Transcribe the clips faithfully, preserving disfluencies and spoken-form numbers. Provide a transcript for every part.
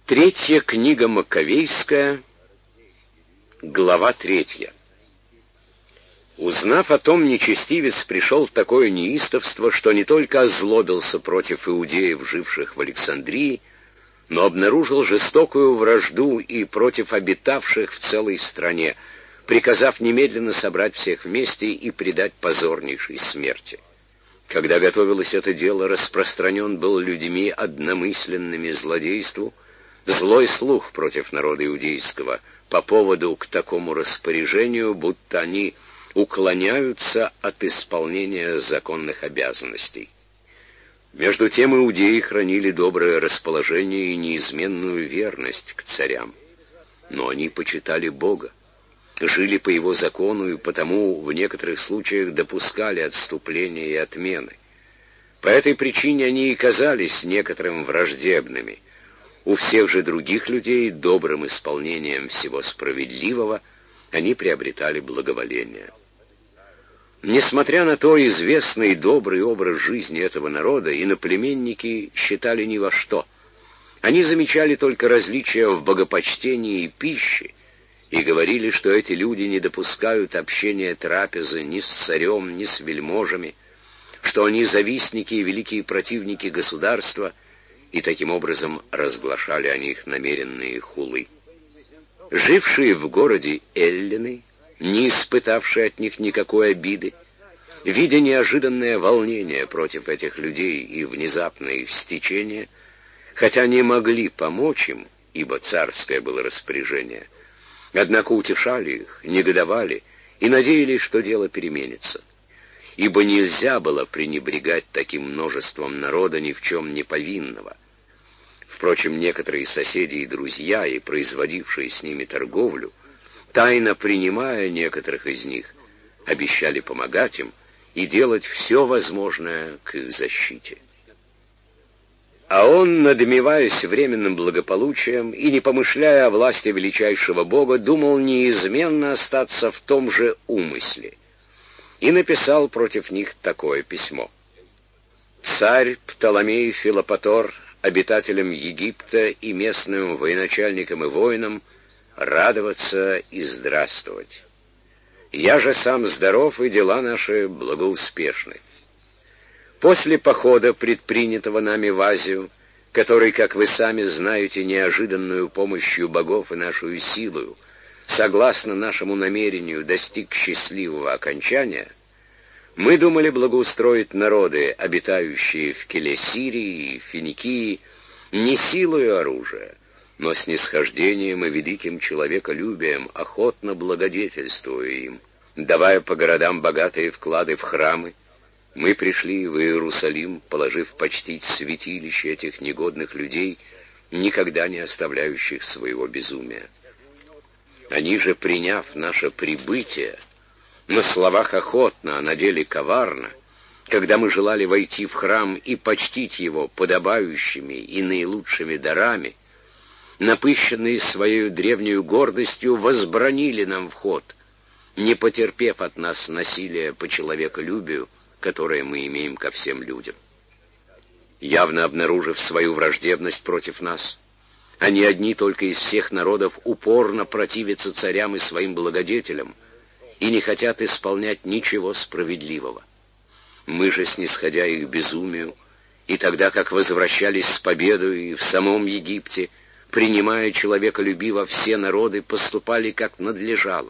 Третья книга Маковейская, глава третья. Узнав о том, нечестивец пришел в такое неистовство, что не только озлобился против иудеев, живших в Александрии, но обнаружил жестокую вражду и против обитавших в целой стране, приказав немедленно собрать всех вместе и предать позорнейшей смерти. Когда готовилось это дело, распространен был людьми одномысленными злодейству злой слух против народа иудейского по поводу к такому распоряжению, будто они уклоняются от исполнения законных обязанностей. Между тем иудеи хранили доброе расположение и неизменную верность к царям. Но они почитали Бога, жили по его закону и потому в некоторых случаях допускали отступления и отмены. По этой причине они и казались некоторым враждебными. У всех же других людей добрым исполнением всего справедливого они приобретали благоволение. Несмотря на то, известный добрый образ жизни этого народа иноплеменники считали ни во что. Они замечали только различия в богопочтении и пище и говорили, что эти люди не допускают общения трапезы ни с царем, ни с вельможами, что они завистники и великие противники государства, и таким образом разглашали о них намеренные хулы. Жившие в городе эллины, не испытавшие от них никакой обиды, видя неожиданное волнение против этих людей и внезапное их стечение, хотя не могли помочь им, ибо царское было распоряжение, однако утешали их, негодовали и надеялись, что дело переменится. Ибо нельзя было пренебрегать таким множеством народа ни в чем не повинного. Впрочем, некоторые соседи и друзья, и производившие с ними торговлю, тайно принимая некоторых из них, обещали помогать им и делать все возможное к их защите. А он, надмеваясь временным благополучием и не помышляя о власти величайшего Бога, думал неизменно остаться в том же умысле, и написал против них такое письмо. «Царь Птоломей Филопатор, обитателям Египта и местным военачальникам и воинам, радоваться и здравствовать. Я же сам здоров, и дела наши благоуспешны. После похода, предпринятого нами в Азию, который, как вы сами знаете, неожиданную помощью богов и нашу силою, согласно нашему намерению, достиг счастливого окончания, мы думали благоустроить народы, обитающие в Келесирии и Финикии, не силою оружия, но снисхождением и великим человеколюбием, охотно благодетельствуя им. Давая по городам богатые вклады в храмы, мы пришли в Иерусалим, положив почтить святилище этих негодных людей, никогда не оставляющих своего безумия. Они же, приняв наше прибытие, на словах охотно, а на деле коварно, когда мы желали войти в храм и почтить его подобающими и наилучшими дарами, напыщенные своей древнею гордостью, возбранили нам вход, не потерпев от нас насилия по человеколюбию, которое мы имеем ко всем людям. Явно обнаружив свою враждебность против нас, они одни только из всех народов упорно противятся царям и своим благодетелям и не хотят исполнять ничего справедливого. Мы же, снисходя их безумию, и тогда как возвращались с победой в самом Египте, принимая человеколюбиво все народы, поступали как надлежало.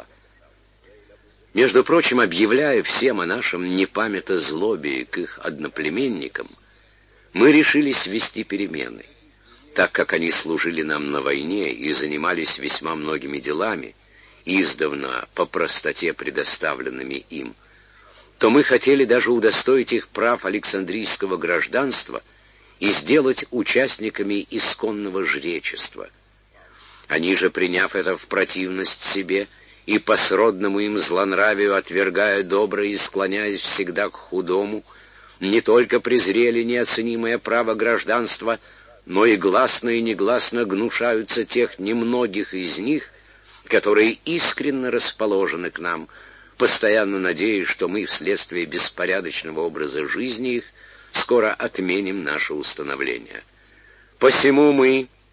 Между прочим, объявляя всем о нашем непамятозлобии к их одноплеменникам, мы решились ввести перемены. Так как они служили нам на войне и занимались весьма многими делами, издавна по простоте предоставленными им, то мы хотели даже удостоить их прав Александрийского гражданства и сделать участниками исконного жречества. Они же, приняв это в противность себе и по сродному им злонравию отвергая доброе и склоняясь всегда к худому, не только презрели неоценимое право гражданства, но и гласно и негласно гнушаются тех немногих из них, которые искренне расположены к нам, постоянно надеясь, что мы вследствие беспорядочного образа жизни их скоро отменим наше установление. Посему мы,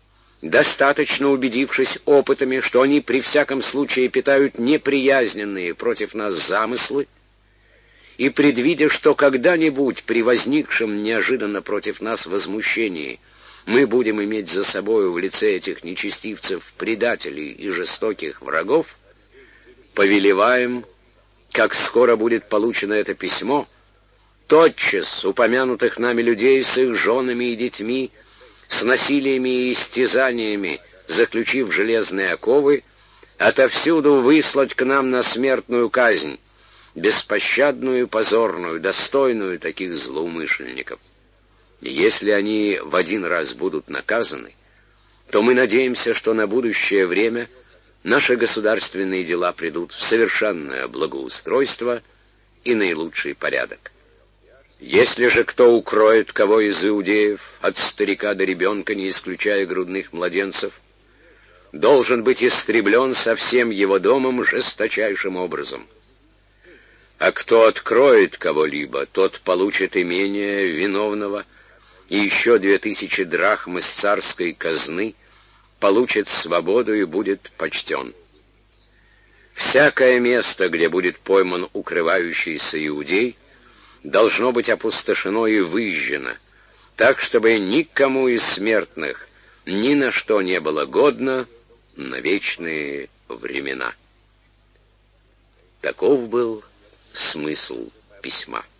достаточно убедившись опытами, что они при всяком случае питают неприязненные против нас замыслы, и предвидя, что когда-нибудь при возникшем неожиданно против нас возмущении мы будем иметь за собою в лице этих нечестивцев предателей и жестоких врагов, повелеваем, как скоро будет получено это письмо, тотчас упомянутых нами людей с их женами и детьми, с насилиями и истязаниями, заключив железные оковы, отовсюду выслать к нам на смертную казнь, беспощадную и позорную, достойную таких злоумышленников. И если они в один раз будут наказаны, то мы надеемся, что на будущее время наши государственные дела придут в совершенное благоустройство и наилучший порядок. Если же кто укроет кого из иудеев, от старика до ребенка, не исключая грудных младенцев, должен быть истреблен со всем его домом жесточайшим образом. А кто откроет кого-либо, тот получит имение виновного и еще две тысячи драхм из царской казны, получит свободу и будет почтен. Всякое место, где будет пойман укрывающийся иудей, должно быть опустошено и выжжено, так, чтобы никому из смертных ни на что не было годно на вечные времена. Таков был смысл письма.